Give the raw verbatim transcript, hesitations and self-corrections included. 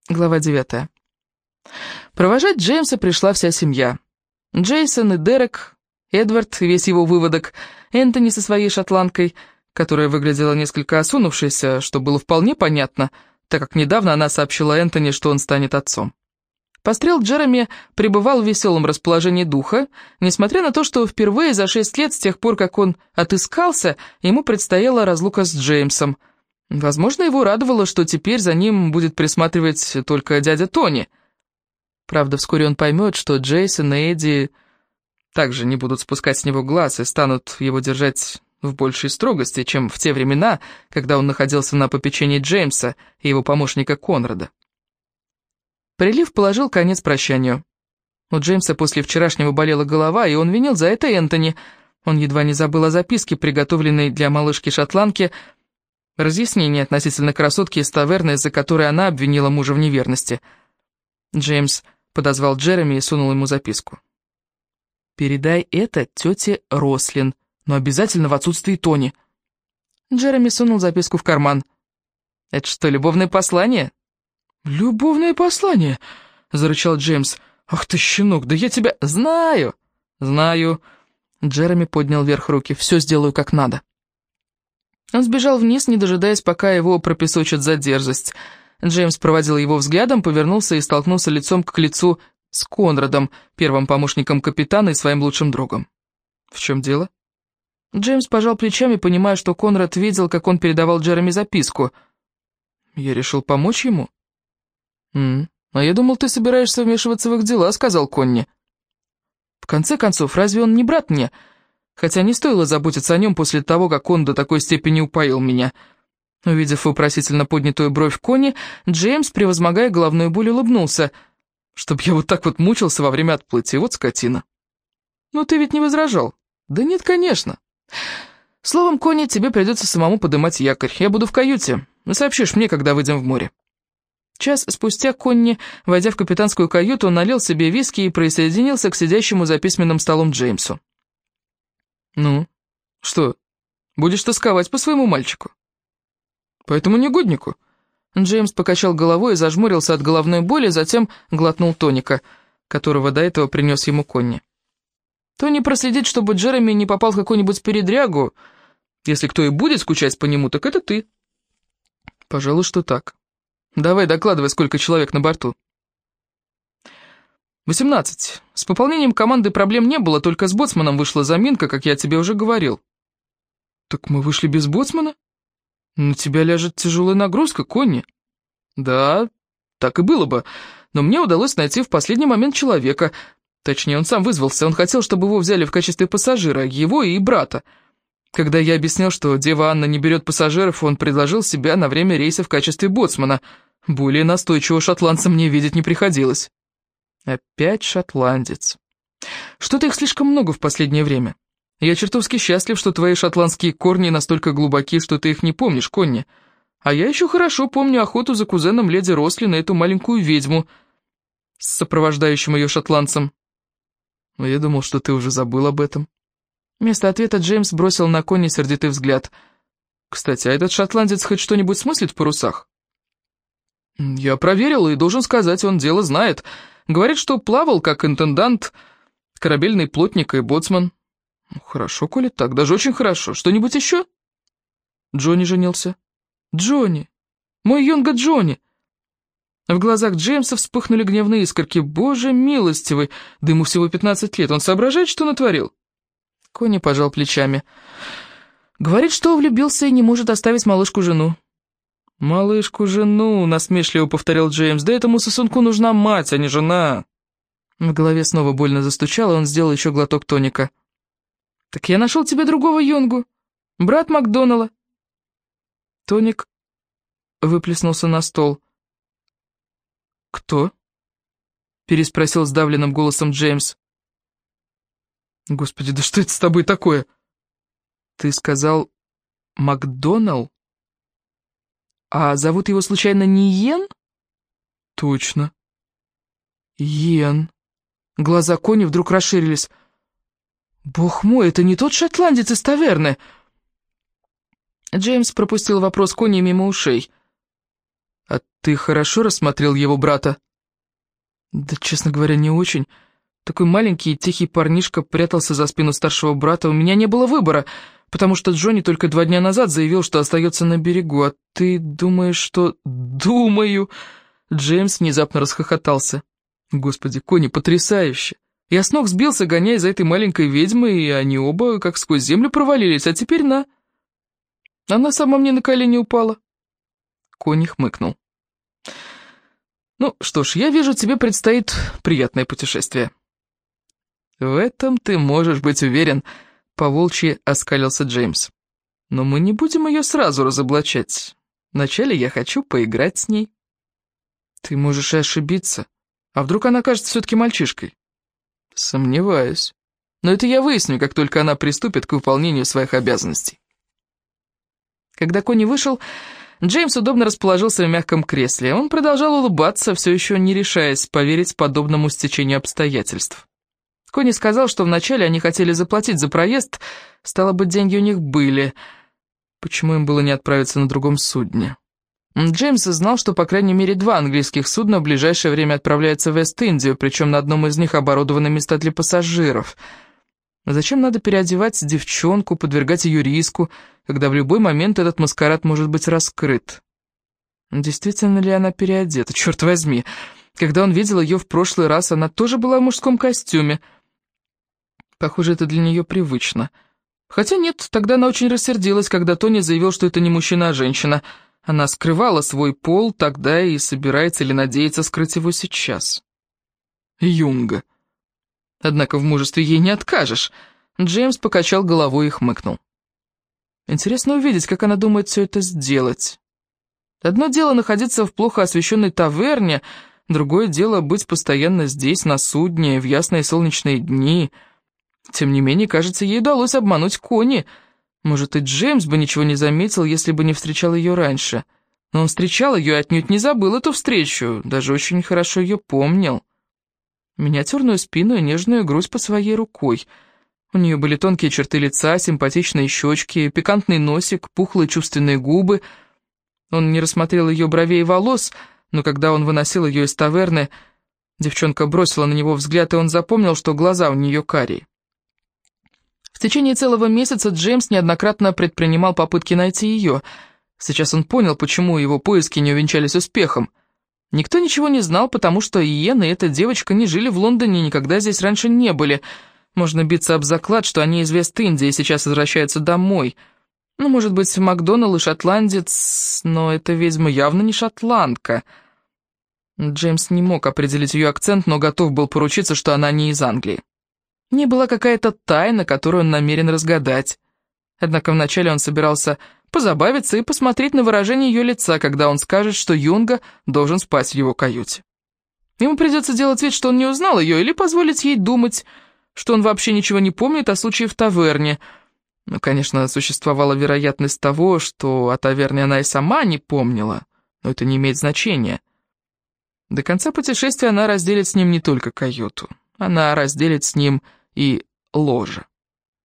Глава девятая. Провожать Джеймса пришла вся семья. Джейсон и Дерек, Эдвард и весь его выводок, Энтони со своей шотландкой, которая выглядела несколько осунувшейся, что было вполне понятно, так как недавно она сообщила Энтони, что он станет отцом. Пострел Джереми пребывал в веселом расположении духа, несмотря на то, что впервые за шесть лет с тех пор, как он отыскался, ему предстояла разлука с Джеймсом. Возможно, его радовало, что теперь за ним будет присматривать только дядя Тони. Правда, вскоре он поймет, что Джейсон и Эдди также не будут спускать с него глаз и станут его держать в большей строгости, чем в те времена, когда он находился на попечении Джеймса и его помощника Конрада. Прилив положил конец прощанию. У Джеймса после вчерашнего болела голова, и он винил за это Энтони. Он едва не забыл о записке, приготовленной для малышки-шотландки, разъяснение относительно красотки из таверны, из-за которой она обвинила мужа в неверности. Джеймс подозвал Джереми и сунул ему записку. «Передай это тете Рослин, но обязательно в отсутствии Тони». Джереми сунул записку в карман. «Это что, любовное послание?» «Любовное послание?» — зарычал Джеймс. «Ах ты, щенок, да я тебя...» «Знаю, знаю». Джереми поднял вверх руки. «Все сделаю как надо». Он сбежал вниз, не дожидаясь, пока его пропесочат за дерзость. Джеймс проводил его взглядом, повернулся и столкнулся лицом к лицу с Конрадом, первым помощником капитана и своим лучшим другом. «В чем дело?» Джеймс пожал плечами, понимая, что Конрад видел, как он передавал Джереми записку. «Я решил помочь ему». «М-м, а я думал, ты собираешься вмешиваться в их дела», — сказал Конни. «В конце концов, разве он не брат мне? Хотя не стоило заботиться о нем после того, как он до такой степени упоил меня». Увидев вопросительно поднятую бровь Конни, Джеймс, превозмогая головную боль, улыбнулся. «Чтоб я вот так вот мучился во время отплытия, вот скотина». «Ну ты ведь не возражал?» «Да нет, конечно». «Словом, Конни, тебе придется самому подымать якорь. Я буду в каюте. Сообщишь мне, когда выйдем в море». Час спустя Конни, войдя в капитанскую каюту, налил себе виски и присоединился к сидящему за письменным столом Джеймсу. «Ну, что, будешь тосковать по своему мальчику?» «По этому негоднику?» Джеймс покачал головой и зажмурился от головной боли, затем глотнул тоника, которого до этого принес ему Конни. «Тони проследит, чтобы Джереми не попал в какую-нибудь передрягу. Если кто и будет скучать по нему, так это ты». «Пожалуй, что так. Давай докладывай, сколько человек на борту». «Восемнадцать. С пополнением команды проблем не было, только с боцманом вышла заминка, как я тебе уже говорил». «Так мы вышли без боцмана? На тебя ляжет тяжелая нагрузка, Конни». «Да, так и было бы, но мне удалось найти в последний момент человека. Точнее, он сам вызвался, он хотел, чтобы его взяли в качестве пассажира, его и брата. Когда я объяснил, что Дева Анна не берет пассажиров, он предложил себя на время рейса в качестве боцмана. Более настойчивого шотландца мне видеть не приходилось». «Опять шотландец. Что-то их слишком много в последнее время. Я чертовски счастлив, что твои шотландские корни настолько глубоки, что ты их не помнишь, Конни. А я еще хорошо помню охоту за кузеном леди Росли на эту маленькую ведьму с сопровождающим ее шотландцем. Но я думал, что ты уже забыл об этом». Вместо ответа Джеймс бросил на Конни сердитый взгляд. «Кстати, а этот шотландец хоть что-нибудь смыслит в парусах?» «Я проверил и должен сказать, он дело знает. Говорит, что плавал как интендант, корабельный плотник и боцман». «Ну, хорошо, коли так, даже очень хорошо. Что-нибудь еще?» «Джонни женился». «Джонни! Мой юнга Джонни!» В глазах Джеймса вспыхнули гневные искорки. «Боже милостивый! Да ему всего пятнадцать лет. Он соображает, что натворил?» Конни пожал плечами. «Говорит, что влюбился и не может оставить малышку-жену». «Малышку-жену», — насмешливо повторил Джеймс. «Да этому сосунку нужна мать, а не жена». В голове снова больно застучало, он сделал еще глоток тоника. «Так я нашел тебе другого юнгу, брат Макдонала». Тоник выплеснулся на стол. «Кто?» — переспросил сдавленным голосом Джеймс. «Господи, да что это с тобой такое?» «Ты сказал Макдоналл? А зовут его случайно не Йен?» «Точно. Йен». Глаза Конни вдруг расширились. «Бог мой, это не тот шотландец из таверны!» Джеймс пропустил вопрос Конни мимо ушей. «А ты хорошо рассмотрел его брата?» «Да, честно говоря, не очень. Такой маленький и тихий парнишка прятался за спину старшего брата. У меня не было выбора, потому что Джонни только два дня назад заявил, что остается на берегу. А ты думаешь, что...» «Думаю...» Джеймс внезапно расхохотался. «Господи, Конни, потрясающе! Я с ног сбился, гоняя за этой маленькой ведьмой, и они оба как сквозь землю провалились, а теперь на...» Она сама мне на колени упала. Конни хмыкнул. «Ну что ж, я вижу, тебе предстоит приятное путешествие». «В этом ты можешь быть уверен», — по-волчьи оскалился Джеймс. «Но мы не будем ее сразу разоблачать. Вначале я хочу поиграть с ней». «Ты можешь и ошибиться. А вдруг она окажется все-таки мальчишкой?» «Сомневаюсь. Но это я выясню, как только она приступит к выполнению своих обязанностей». Когда Конни вышел, Джеймс удобно расположился в мягком кресле. Он продолжал улыбаться, все еще не решаясь поверить подобному стечению обстоятельств. Конни сказал, что вначале они хотели заплатить за проезд, стало быть, деньги у них были. Почему им было не отправиться на другом судне? Джеймс знал, что по крайней мере два английских судна в ближайшее время отправляются в Вест-Индию, причем на одном из них оборудованы места для пассажиров. Зачем надо переодевать девчонку, подвергать ее риску, когда в любой момент этот маскарад может быть раскрыт? Действительно ли она переодета? Черт возьми! Когда он видел ее в прошлый раз, она тоже была в мужском костюме. Похоже, это для нее привычно. Хотя нет, тогда она очень рассердилась, когда Тони заявил, что это не мужчина, а женщина. Она скрывала свой пол тогда и собирается или надеется скрыть его сейчас. Юнга. Однако в мужестве ей не откажешь. Джеймс покачал головой и хмыкнул. Интересно увидеть, как она думает все это сделать. Одно дело находиться в плохо освещенной таверне, другое дело быть постоянно здесь, на судне, в ясные солнечные дни. Тем не менее, кажется, ей удалось обмануть Конни. Может, и Джеймс бы ничего не заметил, если бы не встречал ее раньше. Но он встречал ее и отнюдь не забыл эту встречу, даже очень хорошо ее помнил. Миниатюрную спину и нежную грудь под своей рукой. У нее были тонкие черты лица, симпатичные щечки, пикантный носик, пухлые чувственные губы. Он не рассмотрел ее бровей и волос, но когда он выносил ее из таверны, девчонка бросила на него взгляд, и он запомнил, что глаза у нее карие. В течение целого месяца Джеймс неоднократно предпринимал попытки найти ее. Сейчас он понял, почему его поиски не увенчались успехом. Никто ничего не знал, потому что Иен и эта девочка не жили в Лондоне и никогда здесь раньше не были. Можно биться об заклад, что они из Вест-Индии и сейчас возвращаются домой. Ну, может быть, Макдоналл и шотландец, но эта ведьма явно не шотландка. Джеймс не мог определить ее акцент, но готов был поручиться, что она не из Англии. В ней была какая-то тайна, которую он намерен разгадать. Однако вначале он собирался позабавиться и посмотреть на выражение ее лица, когда он скажет, что Юнга должен спать в его каюте. Ему придется делать вид, что он не узнал ее, или позволить ей думать, что он вообще ничего не помнит о случае в таверне. Ну, конечно, существовала вероятность того, что о таверне она и сама не помнила, но это не имеет значения. До конца путешествия она разделит с ним не только каюту, она разделит с ним и ложе.